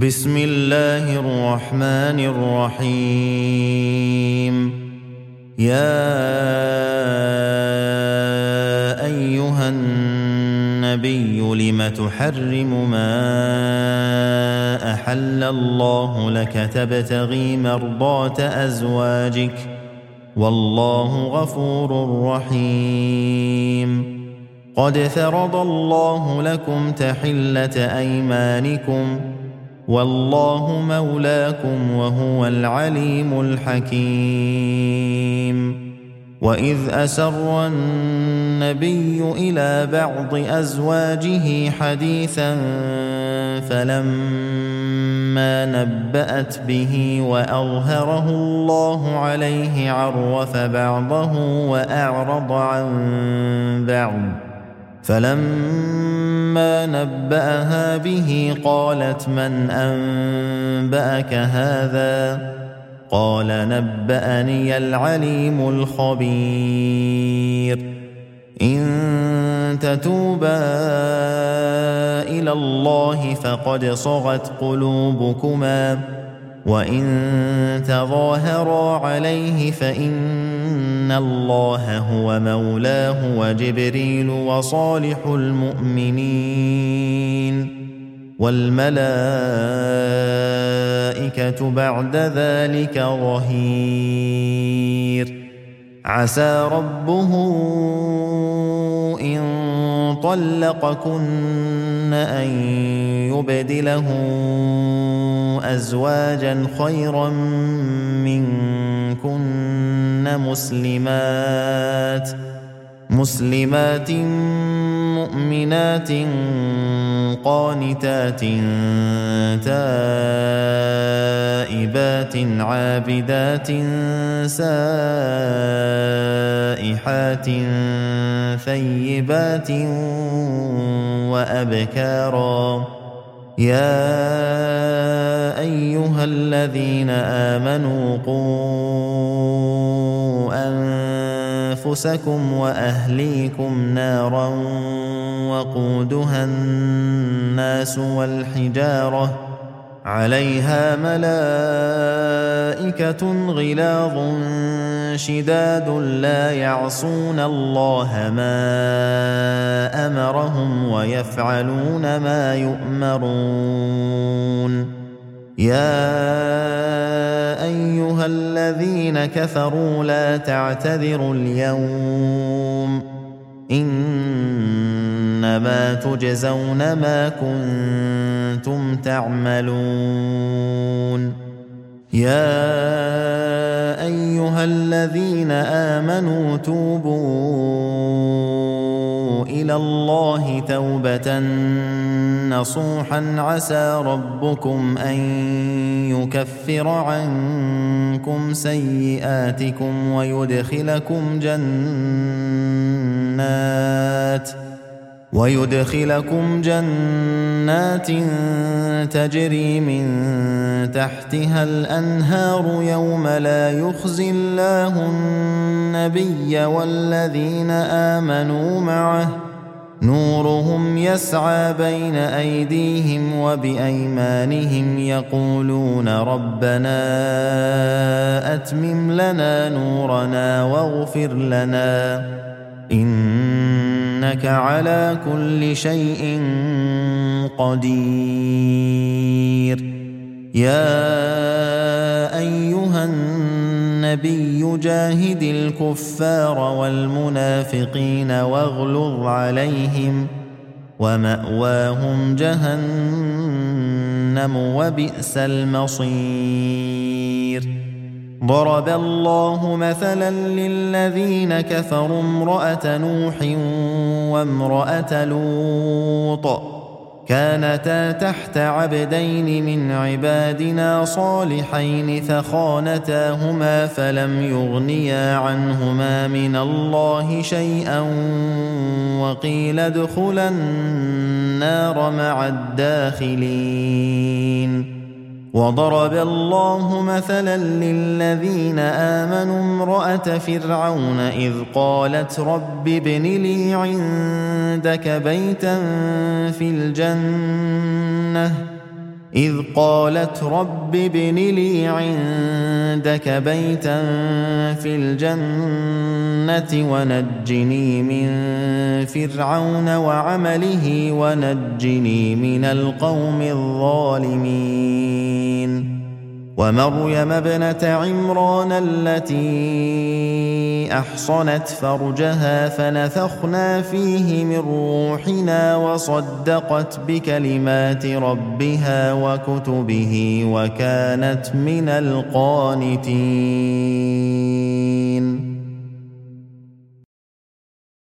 بسم الله الرحمن الرحيم. يا أيها النبي لم تحرم ما أحل الله لك تبتغي مرضات أزواجك والله غفور رحيم. قد فرض الله لكم تحلة أيمانكم والله مولاكم وهو العليم الحكيم. وإذ أسر النبي إلى بعض أزواجه حديثا فلما نبأت به وأظهره الله عليه عرف بعضه وأعرض عن بعض، فلما نبأها به قالت من أنبأك هذا؟ قال نبأني العليم الخبير. إن تتوبا إلى الله فقد صغت قلوبكما، وإن تظاهرا عليه فإن الله هو مولاه وجبريل وصالح المؤمنين والملائكة بعد ذلك ظهير. عسى ربه إن طلقكن أن يبدله أزواجا خيرا منكن مسلمات مؤمنات قانتات تائبات عابدات سائحات ثيبات وأبكارا. يا أيها الذين آمنوا قوا أنفسكم وأهليكم نارا وقودها الناس والحجارة عليها ملائكة غلاظ شداد لا يعصون الله ما أمرهم ويفعلون ما يؤمرون. يا أيها الذين كفروا لا تعتذروا اليوم إنما تجزون ما كنتم تعملون. يا أيها الذين آمنوا توبوا إلى الله توبة نصوحا عسى ربكم أن يكفر عنكم سيئاتكم ويدخلكم جنات تجري من تحتها الأنهار يوم لا يخزي الله النبي والذين آمنوا معه نورهم يسعى بين أيديهم وبأيمانهم يقولون ربنا أتمم لنا نورنا واغفر لنا إنك على كل شيء قدير. يا أيها النبي جاهد الكفار والمنافقين واغلظ عليهم ومأواهم جهنم وبئس المصير. ضرب الله مثلا للذين كفروا امرأة نوح وامرأة لوط كانتا تحت عبدين من عبادنا صالحين فخانتاهما فلم يغنيا عنهما من الله شيئا وقيل ادخلا النار مع الداخلين. وضرب الله مثلا للذين آمنوا امرأة فرعون إذ قالت رب ابن لي عندك بيتا في الجنة إذ قالت رب ابن لي عندك بيتا في الجنة ونجني من فرعون وعمله ونجني من القوم الظالمين ومريم ابنة عمران التي أحصنت فرجها فنفخنا فيه من روحنا وصدقت بكلمات ربها وكتبه وكانت من القانتين.